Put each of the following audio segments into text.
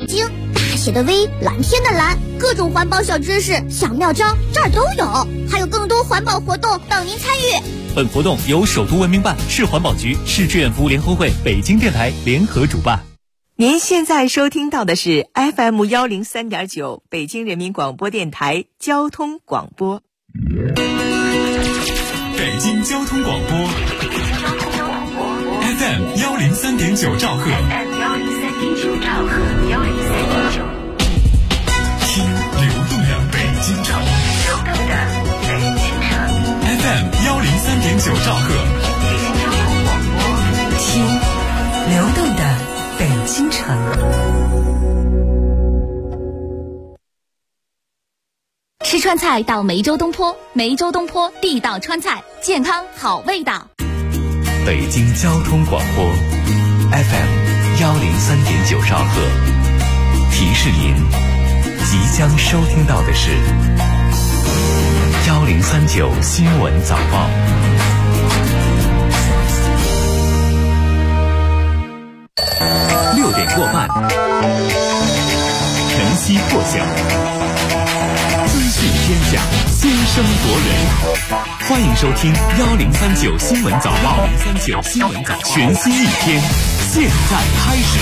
京，大写的 V， 蓝天的蓝，各种环保小知识、小妙招这儿都有，还有更多环保活动等您参与。 本活动由首都文明办、市环保局、市志愿服务联合会、北京电台联合主办。 您现在收听到的是 FM 103.9北京人民广播电台交通广播。 北京交通广播 FM 103.9兆赫，听流动的北京城，FM 103.9兆赫， 听流动的北京城。 吃川菜到梅州东坡，梅州东坡地道川菜，健康好味道。 北京交通广播 FM 103.9兆赫，提示您即将收听到的是1039新闻早报。 6点过半，晨曦破晓，资讯天下，先声夺人。欢迎收听1039新闻早报，1039新闻早报，全新一天，现在开始。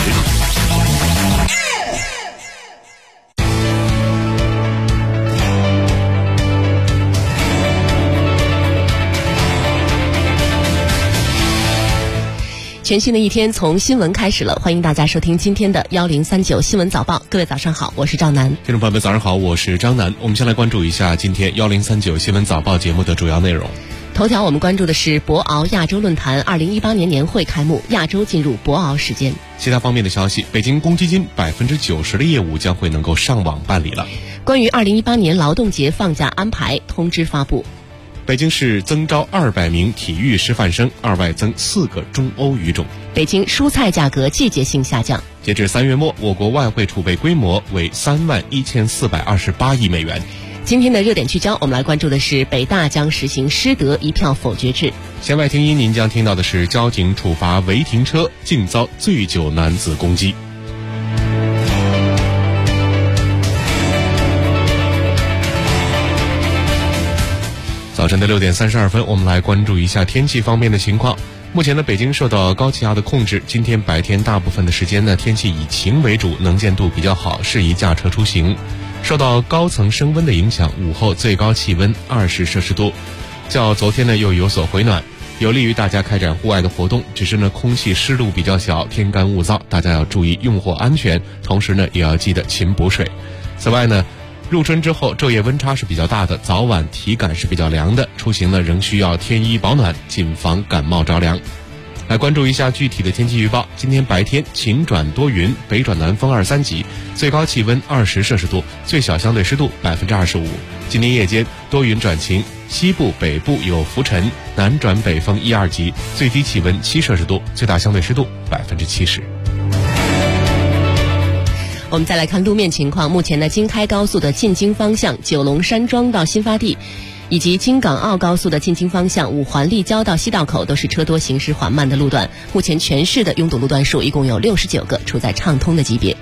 全新的一天从新闻开始了，欢迎大家收听今天的1039新闻早报。各位早上好，我是赵楠。 听众朋友们早上好，我是张楠。我们先来关注一下今天1039新闻早报节目的主要内容。 头条我们关注的是博鳌亚洲论坛2018年年会开幕，亚洲进入博鳌时间。 其他方面的消息，北京公积金90%的业务将会能够上网办理了。 关于2018年劳动节放假安排通知发布。 北京市增招200名体育师范生，2外增4个中欧语种。 北京蔬菜价格季节性下降。 截至3月末，我国外汇储备规模为31428亿美元。 今天的热点聚焦，我们来关注的是北大将实行师德一票否决制。 弦外听音，您将听到的是交警处罚违停车，竟遭醉酒男子攻击。早晨的6点32分，我们来关注一下天气方面的情况。目前呢，北京受到高气压的控制，今天白天大部分的时间呢，天气以晴为主，能见度比较好，适宜驾车出行。受到高层升温的影响，午后最高气温20摄氏度，较昨天呢又有所回暖，有利于大家开展户外的活动。只是呢，空气湿度比较小，天干物燥，大家要注意用火安全，同时呢，也要记得勤补水。此外呢，入春之后昼夜温差是比较大的，早晚体感是比较凉的，出行呢仍需要添衣保暖，谨防感冒着凉。来关注一下具体的天气预报。今天白天晴转多云，北转南风2、3级，最高气温20摄氏度，最小相对湿度25%。今天夜间多云转晴，西部北部有浮尘，南转北风1、2级，最低气温7摄氏度，最大相对湿度70%。 我们再来看路面情况。目前呢，京开高速的进京方向九龙山庄到新发地，以及京港澳高速的进京方向五环立交到西道口都是车多行驶缓慢的路段。目前全市的拥堵路段数一共有69个，处在畅通的级别。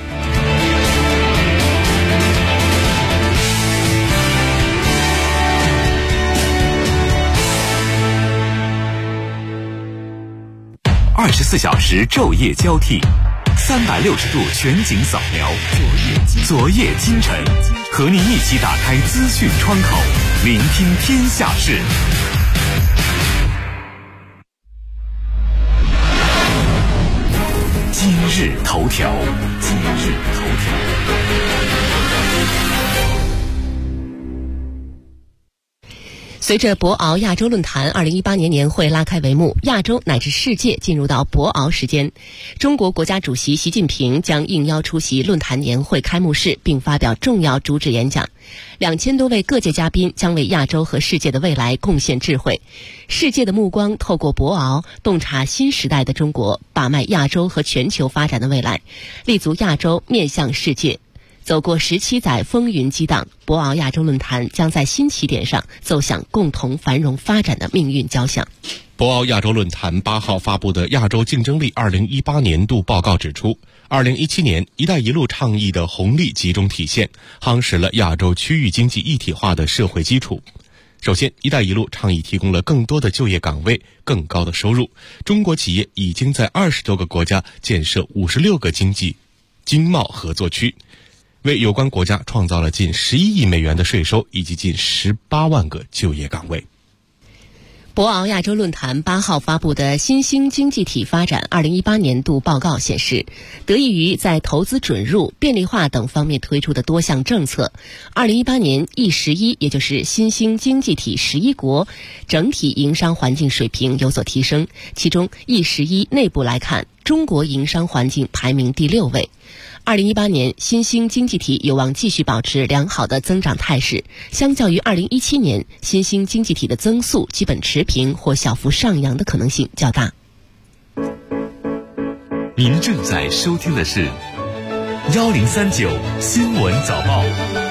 24小时昼夜交替，360度全景扫描，昨夜今晨，和您一起打开资讯窗口，聆听天下事。今日头条，今日头条。 随着博鳌亚洲论坛2018年年会拉开帷幕，亚洲乃至世界进入到博鳌时间。中国国家主席习近平将应邀出席论坛年会开幕式，并发表重要主旨演讲。2000多位各界嘉宾将为亚洲和世界的未来贡献智慧。世界的目光透过博鳌，洞察新时代的中国，把脉亚洲和全球发展的未来，立足亚洲，面向世界。走过17载风云激荡，博鳌亚洲论坛将在新起点上奏响共同繁荣发展的命运交响。 博鳌亚洲论坛8号发布的亚洲竞争力2018年度报告指出，2017年“一带一路”倡议的红利集中体现，夯实了亚洲区域经济一体化的社会基础。首先，“一带一路”倡议提供了更多的就业岗位、更高的收入。中国企业已经在20多个国家建设56个经贸合作区，为有关国家创造了近11亿美元的税收以及近18万个就业岗位。 博鳌亚洲论坛8号发布的新兴经济体发展2018年度报告显示，得益于在投资准入、便利化等方面推出的多项政策，2018年E11，也就是新兴经济体11国整体营商环境水平有所提升。其中 E11 内部来看，中国营商环境排名第6位。2018年，新兴经济体有望继续保持良好的增长态势。相较于2017年，新兴经济体的增速基本持平或小幅上扬的可能性较大。 您正在收听的是1039新闻早报。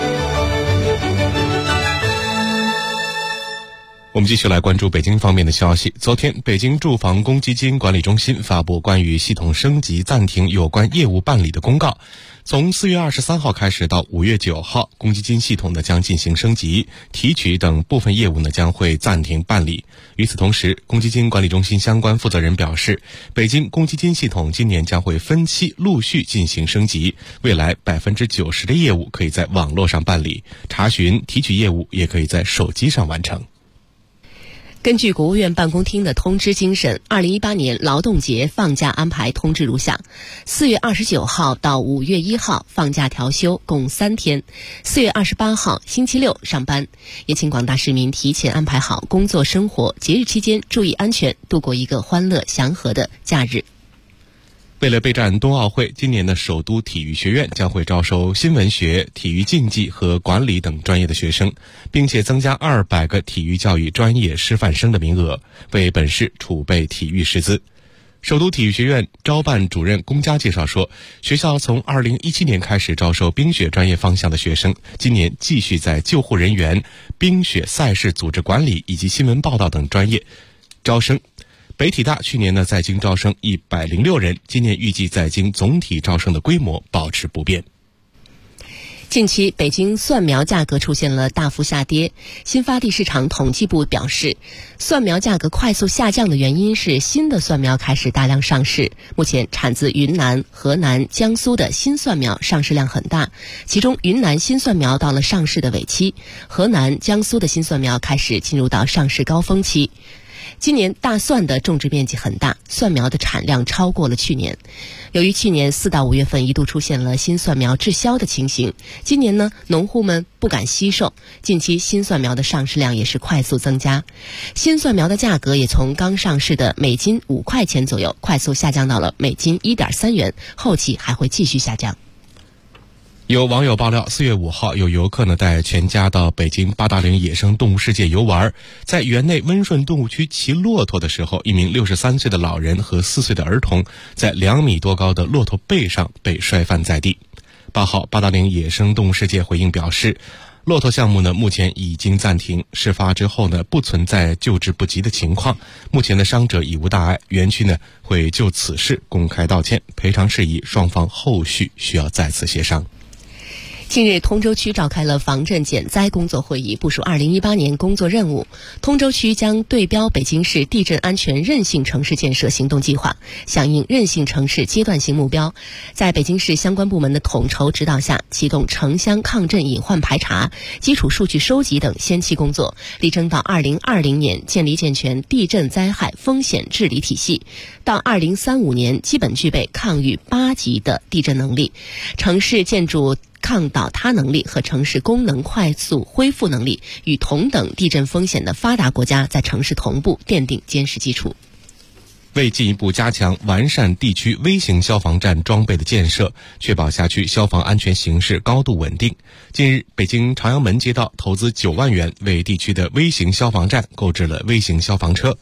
我们继续来关注北京方面的消息。昨天，北京住房公积金管理中心发布关于系统升级暂停有关业务办理的公告。从4月23号开始到5月9号，公积金系统呢将进行升级，提取等部分业务呢将会暂停办理。与此同时，公积金管理中心相关负责人表示，北京公积金系统今年将会分期陆续进行升级，未来90%的业务可以在网络上办理，查询、提取业务也可以在手机上完成。 根据国务院办公厅的通知精神，2018年劳动节放假安排通知如下：4月29号到5月1号放假调休共3天，4月28号星期六上班。也请广大市民提前安排好工作生活，节日期间注意安全，度过一个欢乐祥和的假日。 为了备战冬奥会，今年的首都体育学院将会招收新闻学、体育竞技和管理等专业的学生，并且增加200个体育教育专业师范生的名额，为本市储备体育师资。首都体育学院招办主任龚佳介绍说，学校从2017年开始招收冰雪专业方向的学生，今年继续在救护人员、冰雪赛事组织管理以及新闻报道等专业招生。北体大去年呢在京招生106人，今年预计在京总体招生的规模保持不变。 近期北京蒜苗价格出现了大幅下跌，新发地市场统计部表示，蒜苗价格快速下降的原因是新的蒜苗开始大量上市。目前产自云南、河南、江苏的新蒜苗上市量很大，其中云南新蒜苗到了上市的尾期，河南、江苏的新蒜苗开始进入到上市高峰期。今年大蒜的种植面积很大，蒜苗的产量超过了去年。由于去年4到5月份一度出现了新蒜苗滞销的情形，今年呢，农户们不敢惜售，近期新蒜苗的上市量也是快速增加。新蒜苗的价格也从刚上市的每斤5块钱左右，快速下降到了每斤1.3元，后期还会继续下降。 有网友爆料，4月5号有游客呢带全家到北京八达岭野生动物世界游玩，在园内温顺动物区骑骆驼的时候，一名63岁的老人和4岁的儿童在2米多高的骆驼背上被摔翻在地。8号，八达岭野生动物世界回应表示，骆驼项目呢目前已经暂停，事发之后呢不存在救治不及的情况，目前的伤者已无大碍，园区呢会就此事公开道歉，赔偿事宜双方后续需要再次协商。 近日，通州区召开了防震减灾工作会议，部署2018年工作任务。通州区将对标北京市地震安全韧性城市建设行动计划，响应韧性城市阶段性目标，在北京市相关部门的统筹指导下，启动城乡抗震隐患排查、基础数据收集等先期工作，力争到2020年建立健全地震灾害风险治理体系，到2035年基本具备抗御8级的地震能力，城市建筑抗倒塌能力和城市功能快速恢复能力与同等地震风险的发达国家在城市同步奠定坚实基础。 为进一步加强完善地区微型消防站装备的建设，确保辖区消防安全形势高度稳定，近日北京朝阳门街道投资9万元，为地区的微型消防站购置了微型消防车。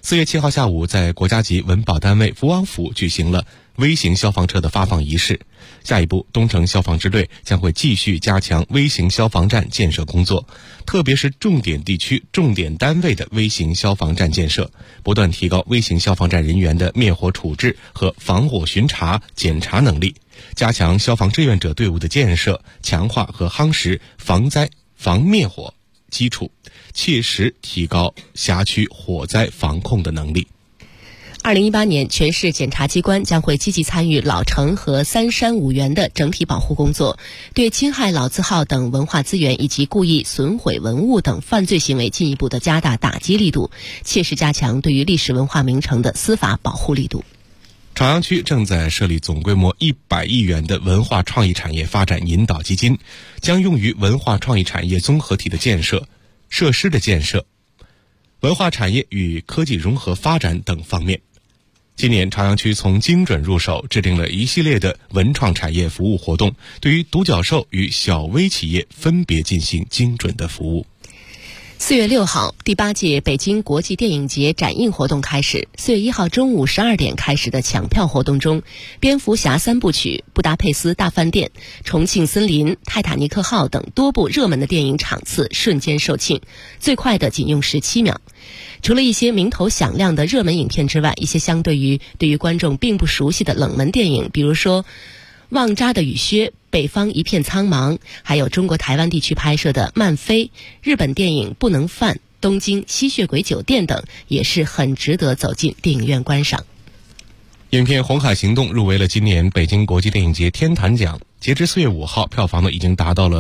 4月7号下午，在国家级文保单位福王府举行了微型消防车的发放仪式。下一步，东城消防支队将会继续加强微型消防站建设工作，特别是重点地区、重点单位的微型消防站建设，不断提高微型消防站人员的灭火处置和防火巡查、检查能力，加强消防志愿者队伍的建设，强化和夯实防灾防灭火基础，切实提高辖区火灾防控的能力。 2018年，全市检察机关将会积极参与老城和三山五园的整体保护工作，对侵害老字号等文化资源以及故意损毁文物等犯罪行为进一步的加大打击力度，切实加强对于历史文化名城的司法保护力度。 朝阳区正在设立总规模100亿元的文化创意产业发展引导基金，将用于文化创意产业综合体的建设、设施的建设、文化产业与科技融合发展等方面。今年朝阳区从精准入手，制定了一系列的文创产业服务活动，对于独角兽与小微企业分别进行精准的服务。 4月6号，第8届北京国际电影节展映活动开始。4月1号中午12点开始的抢票活动中，蝙蝠侠3部曲、布达佩斯大饭店、重庆森林、泰坦尼克号等多部热门的电影场次瞬间售罄，最快的仅用17秒。除了一些名头响亮的热门影片之外，一些对于观众并不熟悉的冷门电影，比如说旺扎的雨靴、北方一片苍茫，还有中国台湾地区拍摄的漫飞、日本电影不能犯、东京吸血鬼酒店等，也是很值得走进电影院观赏。 影片《红海行动》入围了今年北京国际电影节天坛奖，截至4月5号，票房呢已经达到了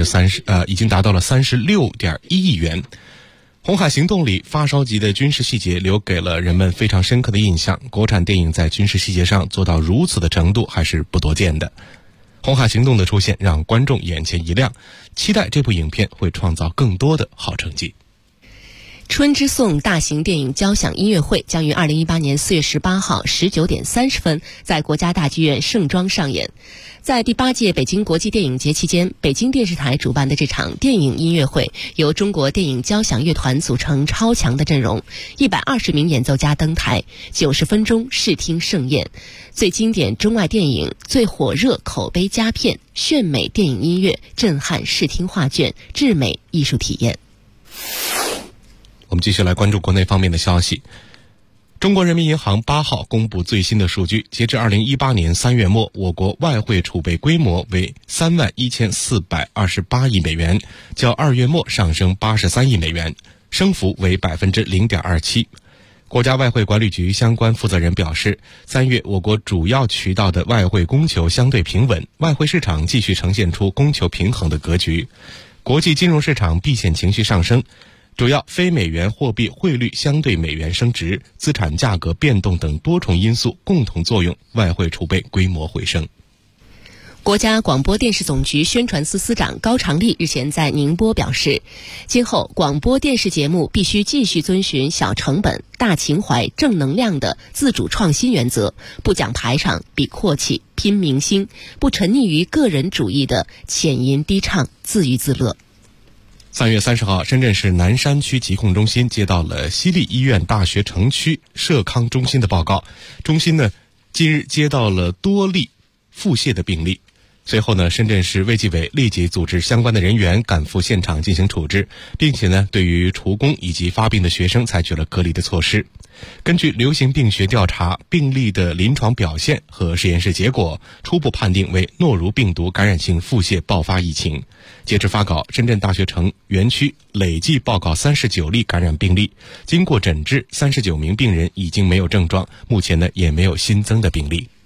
36.1亿元。红海行动里发烧级的军事细节留给了人们非常深刻的印象，国产电影在军事细节上做到如此的程度还是不多见的。红海行动的出现让观众眼前一亮，期待这部影片会创造更多的好成绩。 春之颂大型电影交响音乐会将于2018年4月18号19点30分在国家大剧院盛装上演。在第8届北京国际电影节期间，北京电视台主办的这场电影音乐会由中国电影交响乐团组成超强的阵容，120名演奏家登台，90分钟视听盛宴，最经典中外电影、最火热口碑佳片、炫美电影音乐、震撼视听画卷、至美艺术体验。 我们继续来关注国内方面的消息。中国人民银行8号公布最新的数据，截至2018年3月末，我国外汇储备规模为31428亿美元，较2月末上升83亿美元，升幅为0.27%。国家外汇管理局相关负责人表示，3月我国主要渠道的外汇供求相对平稳，外汇市场继续呈现出供求平衡的格局，国际金融市场避险情绪上升，主要非美元货币汇率相对美元升值、资产价格变动等多重因素共同作用，外汇储备规模回升。 国家广播电视总局宣传司司长高长丽日前在宁波表示，今后广播电视节目必须继续遵循小成本、大情怀、正能量的自主创新原则，不讲排场、比阔气、拼明星，不沉溺于个人主义的浅吟低唱、自娱自乐。 3月30号，深圳市南山区疾控中心接到了西丽医院大学城区社康中心的报告，中心呢近日接到了多例腹泻的病例。随后呢，深圳市卫计委立即组织相关的人员赶赴现场进行处置，并且呢，对于厨工以及发病的学生采取了隔离的措施。根据流行病学调查，病例的临床表现和实验室结果，初步判定为诺如病毒感染性腹泻爆发疫情。截至发稿，深圳大学城园区累计报告39例感染病例，经过诊治，39名病人已经没有症状，目前呢也没有新增的病例。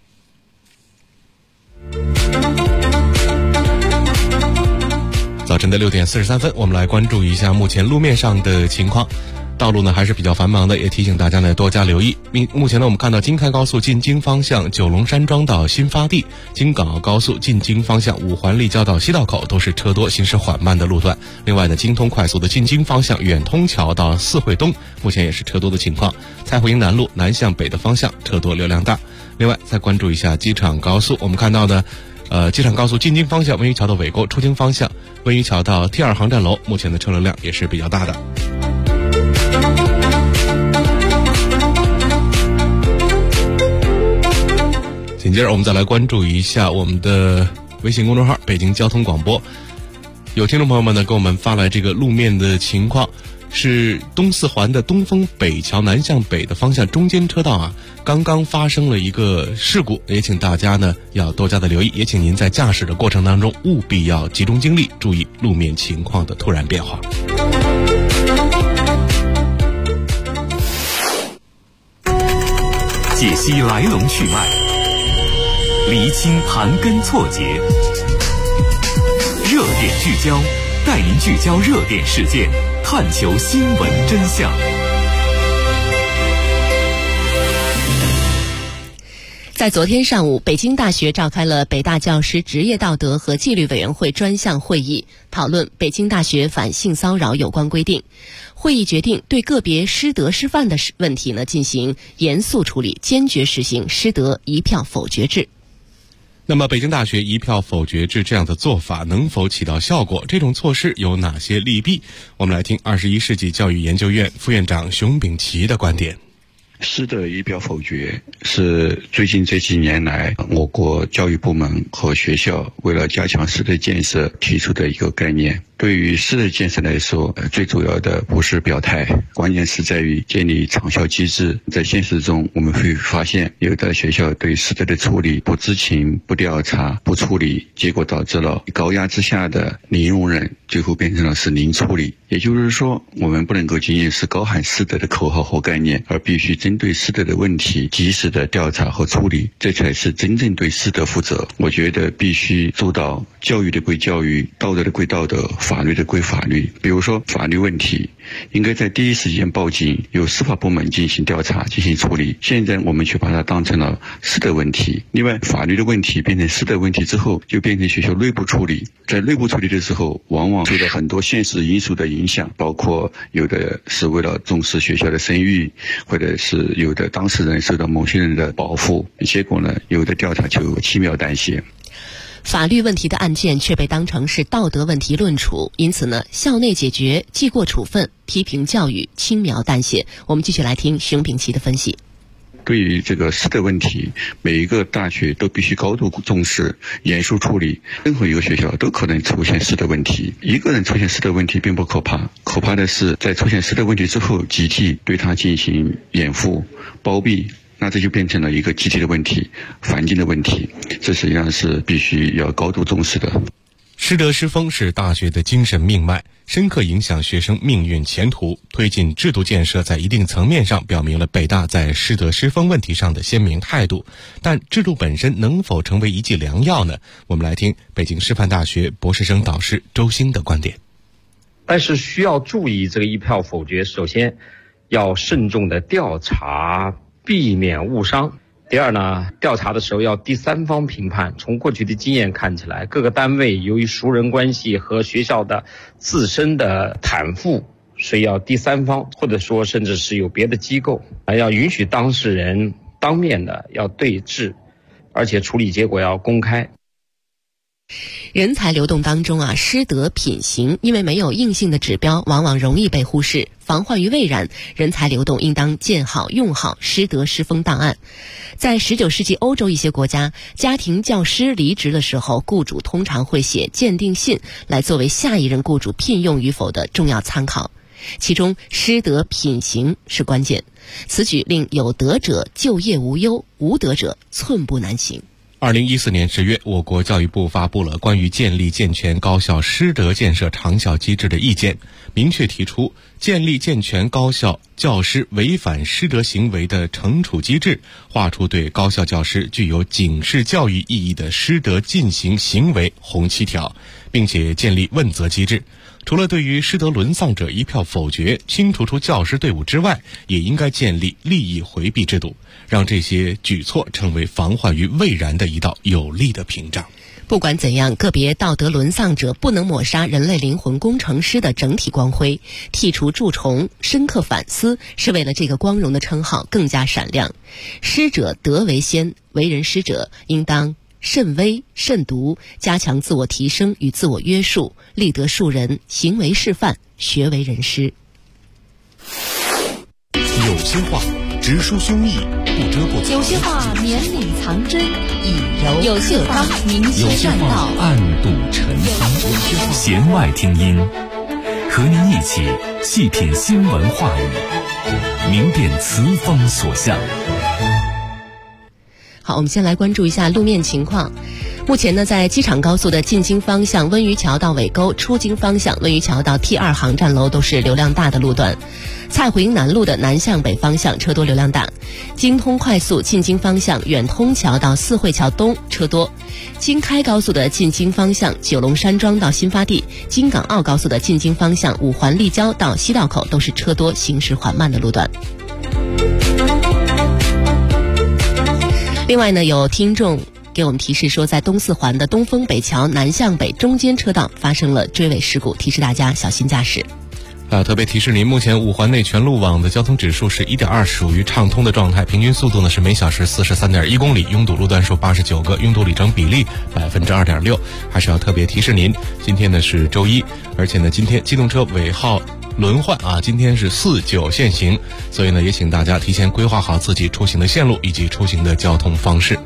早晨的6点43分，我们来关注一下目前路面上的情况。道路呢还是比较繁忙的，也提醒大家呢多加留意。目前呢，我们看到京开高速进京方向九龙山庄到新发地，京港澳高速进京方向五环立交到西道口都是车多行驶缓慢的路段。另外呢，京通快速的进京方向远通桥到四惠东目前也是车多的情况。蔡湖营南路南向北的方向车多流量大。另外再关注一下机场高速，我们看到呢机场高速进京方向温榆桥到尾沟，出京方向温榆桥到 T2 航站楼目前的车流量也是比较大的。 紧接着我们再来关注一下我们的微信公众号北京交通广播。有听众朋友们呢给我们发来这个路面的情况，是东四环的东风北桥南向北的方向中间车道啊，刚刚发生了一个事故，也请大家呢要多加的留意，也请您在驾驶的过程当中务必要集中精力，注意路面情况的突然变化。 解析来龙去脉，厘清盘根错节，热点聚焦，带您聚焦热点事件，探求新闻真相。 在昨天上午，北京大学召开了北大教师职业道德和纪律委员会专项会议，讨论北京大学反性骚扰有关规定。会议决定对个别师德师范的问题呢进行严肃处理，坚决实行师德一票否决制。 那么北京大学一票否决制这样的做法能否起到效果？这种措施有哪些利弊？我们来听21世纪教育研究院副院长熊丙奇的观点。 师德一票否决是最近这几年来我国教育部门和学校为了加强师德建设提出的一个概念。对于师德建设来说，最主要的不是表态，关键是在于建立长效机制。在现实中我们会发现，有的学校对师德的处理不知情、不调查、不处理，结果导致了高压之下的零容忍，最后变成了是零处理。也就是说，我们不能够仅仅是高喊师德的口号和概念，而必须针对师德的问题及时的调查和处理，这才是真正对师德负责。我觉得必须做到教育的归教育，道德的归道德，法律的归法律。比如说法律问题，应该在第一时间报警，由司法部门进行调查进行处理。现在我们却把它当成了师德问题。另外，法律的问题变成师德问题之后，就变成学校内部处理。在内部处理的时候，往往受到很多现实因素的影响，包括有的是为了重视学校的声誉，或者是有的当事人受到某些人的保护，结果呢，有的调查就轻描淡写。 法律问题的案件却被当成是道德问题论处，因此呢，校内解决、记过处分、批评教育轻描淡写。我们继续来听熊丙奇的分析。 对于这个师德问题，每一个大学都必须高度重视、严肃处理。任何一个学校都可能出现师德问题，一个人出现师德问题并不可怕，可怕的是在出现师德问题之后，集体对它进行掩护、包庇，那这就变成了一个集体的问题、环境的问题，这实际上是必须要高度重视的。 师德师风是大学的精神命脉，深刻影响学生命运前途。推进制度建设在一定层面上表明了北大在师德师风问题上的鲜明态度，但制度本身能否成为一剂良药呢？我们来听北京师范大学博士生导师周兴的观点。 但是需要注意这个一票否决，首先要慎重的调查，避免误伤。第二呢，调查的时候要第三方评判。从过去的经验看起来，各个单位由于熟人关系和学校的自身的袒护，所以要第三方，或者说甚至是有别的机构，要允许当事人当面的要对质，而且处理结果要公开。 人才流动当中师德品行因为没有硬性的指标，往往容易被忽视。防患于未然，人才流动应当建好用好师德师风档案。在19世纪欧洲一些国家，家庭教师离职的时候，雇主通常会写鉴定信来作为下一任雇主聘用与否的重要参考，其中师德品行是关键。此举令有德者就业无忧，无德者寸步难行。 2014年10月，我国教育部发布了关于建立健全高校师德建设长效机制的意见，明确提出建立健全高校教师违反师德行为的惩处机制，划出对高校教师具有警示教育意义的师德进行行为红7条，并且建立问责机制。除了对于师德沦丧者一票否决、清除出教师队伍之外，也应该建立利益回避制度，让这些举措成为防患于未然的一道有力的屏障。 不管怎样，个别道德沦丧者不能抹杀人类灵魂工程师的整体光辉，剔除蛀虫，深刻反思，是为了这个光荣的称号更加闪亮。师者德为先，为人师者应当慎微慎独，加强自我提升与自我约束，立德树人，行为示范，学为人师。 有些话直抒胸臆， 不遮不藏， 有些话绵里藏针，以柔有些话明有修栈些话道， 暗度陈仓。弦外听音，和您一起细品新闻话语，明辨词风所向。 好，我们先来关注一下路面情况。目前呢，在机场高速的进京方向温榆桥到尾沟，出京方向温榆桥到 T2 航站楼都是流量大的路段。蔡胡营南路的南向北方向车多流量大。京通快速进京方向远通桥到四惠桥东车多。京开高速的进京方向九龙山庄到新发地，京港澳高速的进京方向五环立交到西道口都是车多行驶缓慢的路段。另外呢，有听众给我们提示说，在东四环的东风北桥南向北中间车道发生了追尾事故，提示大家小心驾驶。 特别提示您，目前五环内全路网的交通指数是 1.2， 属于畅通的状态，平均速度呢是每小时 43.1 公里，拥堵路段数89个，拥堵里程比例 2.6%。还是要特别提示您，今天呢是周一，而且呢今天机动车尾号轮换今天是4-9限行，所以呢也请大家提前规划好自己出行的线路以及出行的交通方式。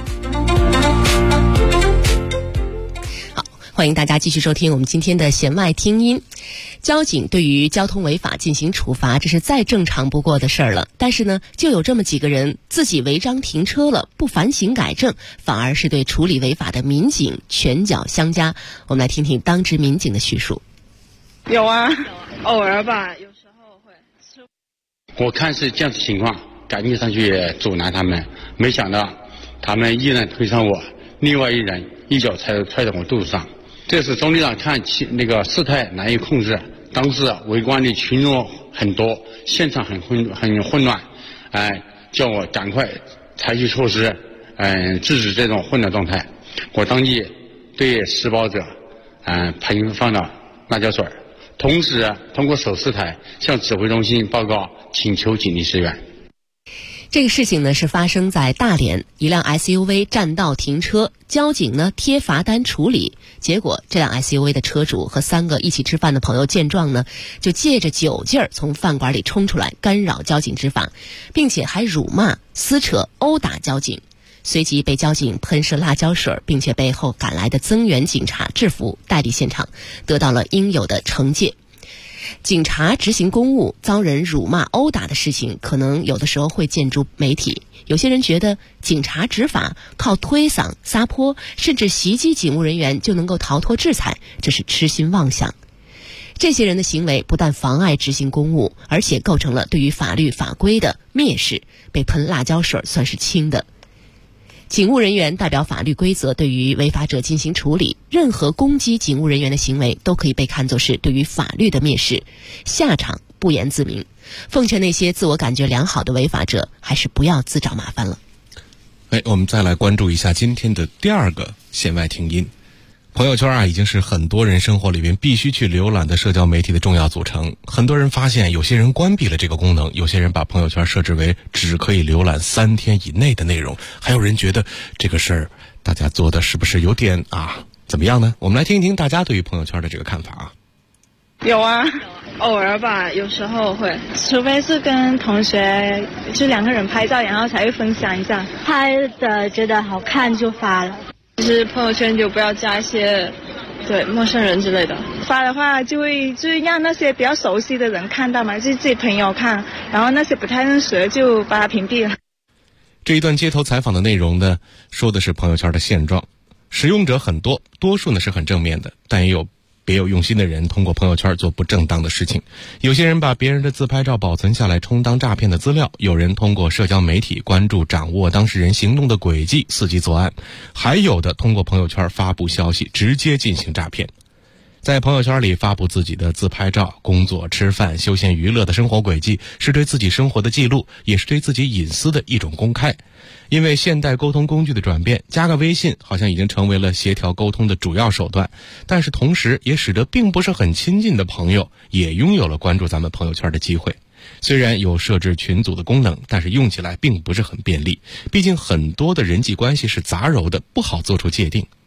好，欢迎大家继续收听我们今天的弦外听音。交警对于交通违法进行处罚，这是再正常不过的事儿了。但是呢，就有这么几个人自己违章停车了，不反省改正，反而是对处理违法的民警拳脚相加。我们来听听当值民警的叙述。 有啊，偶尔吧，有时候会。 我看是这样子情况，赶紧上去阻拦他们，没想到他们一人推上我，另外一人一脚踹到我肚子上。这时总队长看那个事态难以控制，当时围观的群众很多，现场很混乱，叫我赶快采取措施，制止这种混乱状态。我当即对施暴者，喷放了辣椒水，同时通过手势台向指挥中心报告，请求警力支援。 这个事情呢是发生在大连，一辆 SUV 占道停车，交警呢贴罚单处理，结果这辆 SUV 的车主和3个一起吃饭的朋友见状呢，就借着酒劲儿从饭馆里冲出来，干扰交警执法，并且还辱骂、撕扯、殴打交警，随即被交警喷射辣椒水，并且被后赶来的增援警察制服，带离现场，得到了应有的惩戒。警察执行公务遭人辱骂殴打的事情，可能有的时候会见诸媒体。有些人觉得警察执法靠推搡、撒泼，甚至袭击警务人员就能够逃脱制裁，这是痴心妄想。这些人的行为不但妨碍执行公务，而且构成了对于法律法规的蔑视，被喷辣椒水算是轻的。警务人员代表法律规则对于违法者进行处理，任何攻击警务人员的行为都可以被看作是对于法律的蔑视，下场不言自明。奉劝那些自我感觉良好的违法者，还是不要自找麻烦了。 我们再来关注一下今天的第二个弦外听音。朋友圈已经是很多人生活里边必须去浏览的社交媒体的重要组成。很多人发现，有些人关闭了这个功能，有些人把朋友圈设置为只可以浏览3天以内的内容，还有人觉得这个事儿大家做的是不是有点怎么样呢？我们来听一听大家对于朋友圈的这个看法。 有啊，偶尔吧，有时候会，除非是跟同学就2个人拍照，然后才会分享一下， 拍的觉得好看就发了。 其实朋友圈就不要加一些陌生人之类的，发的话就是让那些比较熟悉的人看到嘛，就是自己朋友看，然后那些不太认识的就把他屏蔽了。 这一段街头采访的内容呢，说的是朋友圈的现状，使用者很多，多数呢是很正面的，但也有别有用心的人通过朋友圈做不正当的事情。有些人把别人的自拍照保存下来充当诈骗的资料，有人通过社交媒体关注掌握当事人行动的轨迹，伺机作案，还有的通过朋友圈发布消息直接进行诈骗。在朋友圈里发布自己的自拍照、工作、吃饭、休闲娱乐的生活轨迹，是对自己生活的记录，也是对自己隐私的一种公开。因为现代沟通工具的转变，加个微信好像已经成为了协调沟通的主要手段，但是同时也使得并不是很亲近的朋友也拥有了关注咱们朋友圈的机会。虽然有设置群组的功能，但是用起来并不是很便利，毕竟很多的人际关系是杂糅的，不好做出界定。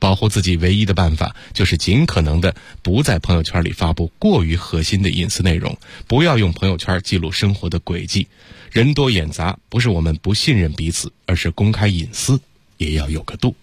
保护自己唯一的办法就是尽可能的不在朋友圈里发布过于核心的隐私内容，不要用朋友圈记录生活的轨迹。人多眼杂，不是我们不信任彼此，而是公开隐私也要有个度。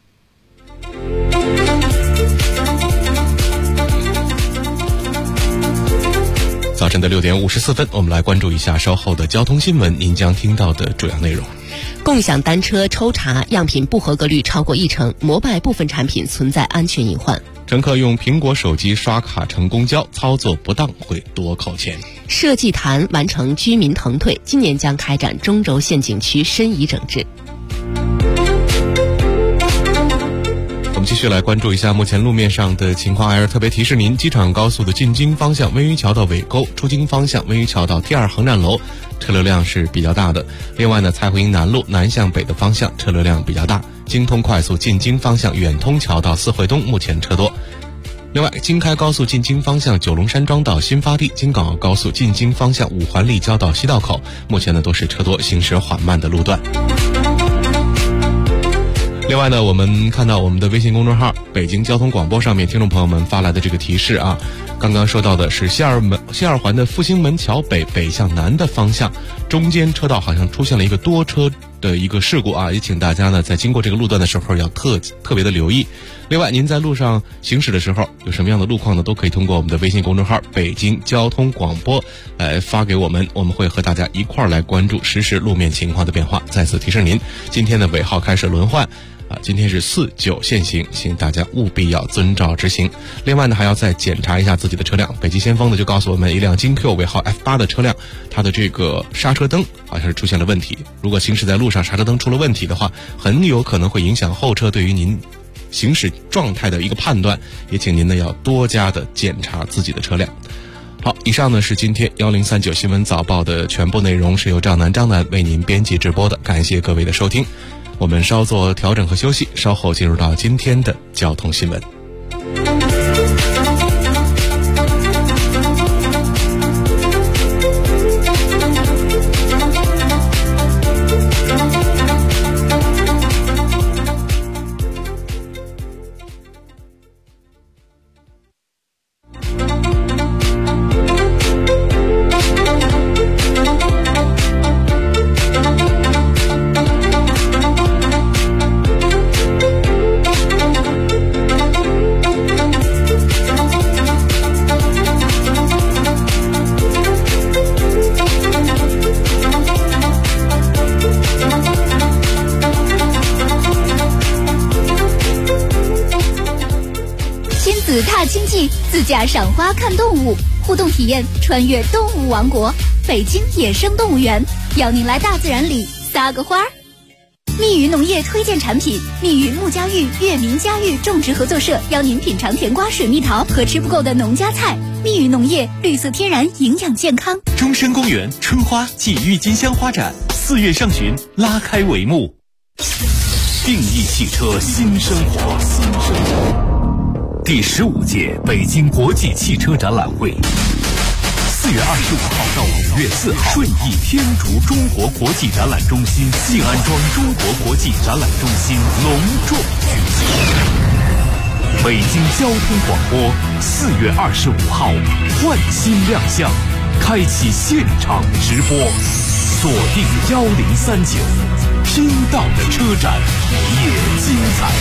早晨的6点54分，我们来关注一下稍后的交通新闻，您将听到的主要内容。 共享单车抽查样品不合格率超过10%，摩拜部分产品存在安全隐患。 乘客用苹果手机刷卡乘公交，操作不当会多扣钱。 设计坛完成居民腾退，今年将开展中轴线景区申遗整治。 我们继续来关注一下目前路面上的情况。特别提示您，机场高速的进京方向温榆桥到尾沟，出京方向温榆桥到T2航站楼车流量是比较大的。另外呢，蔡胡营南路南向北的方向车流量比较大。京通快速进京方向远通桥到四惠东目前车多。另外，京开高速进京方向九龙山庄到新发地，京港澳高速进京方向五环立交到西道口，目前呢都是车多行驶缓慢的路段。另外呢，我们看到我们的微信公众号北京交通广播上面听众朋友们发来的这个提示啊，刚刚说到的是西二环的复兴门桥北向南的方向，中间车道好像出现了一个多车的一个事故啊，也请大家呢在经过这个路段的时候要特别的留意。另外，您在路上行驶的时候有什么样的路况呢，都可以通过我们的微信公众号北京交通广播来发给我们，我们会和大家一块儿来关注实时路面情况的变化。再次提示您，今天的尾号开始轮换今天是4、9限行，请大家务必要遵照执行。另外呢，还要再检查一下自己的车辆。北极先锋呢就告诉我们，一辆京 Q 尾号 F8 的车辆，它的这个刹车灯好像是出现了问题。如果行驶在路上刹车灯出了问题的话，很有可能会影响后车对于您行驶状态的一个判断，也请您呢要多加的检查自己的车辆。好，以上呢是今天1039新闻早报的全部内容，是由张楠为您编辑直播的，感谢各位的收听。我们稍作调整和休息，稍后进入到今天的交通新闻。 踏青季，自驾赏花看动物，互动体验穿越动物王国，北京野生动物园，邀您来大自然里撒个花儿。密语农业推荐产品，密语木家峪月明家峪种植合作社邀您品尝甜瓜、水蜜桃和吃不够的农家菜。密语农业，绿色天然，营养健康。 中山公园春花暨郁金香花展4月上旬拉开帷幕。定义汽车新生活，第15届北京国际汽车展览会，4月25号到5月4号，顺义天竺中国国际展览中心静安庄中国国际展览中心隆重举行。北京交通广播4月25号换新亮相，开启现场直播，锁定1039，听到的车展也精彩。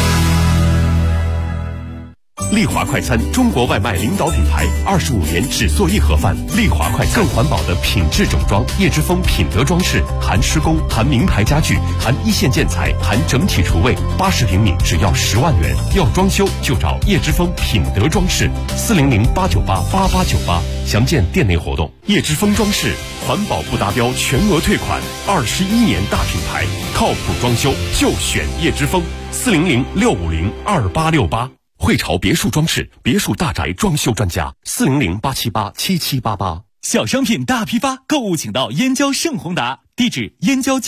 丽华快餐，中国外卖领导品牌，25年只做一盒饭。丽华快餐更环保的品质整装，叶之峰品德装饰，含施工，含名牌家具，含一线建材，含整体厨卫，80平米只要10万元。要装修就找叶之峰品德装饰，400-898-8898，详见店内活动。叶之峰装饰，环保不达标全额退款，21年大品牌，靠谱装修就选叶之峰，400-650-2868。汇潮别墅装饰，别墅大宅装修专家，400-878-7788。 小商品大批发，购物请到燕郊盛宏达，地址燕郊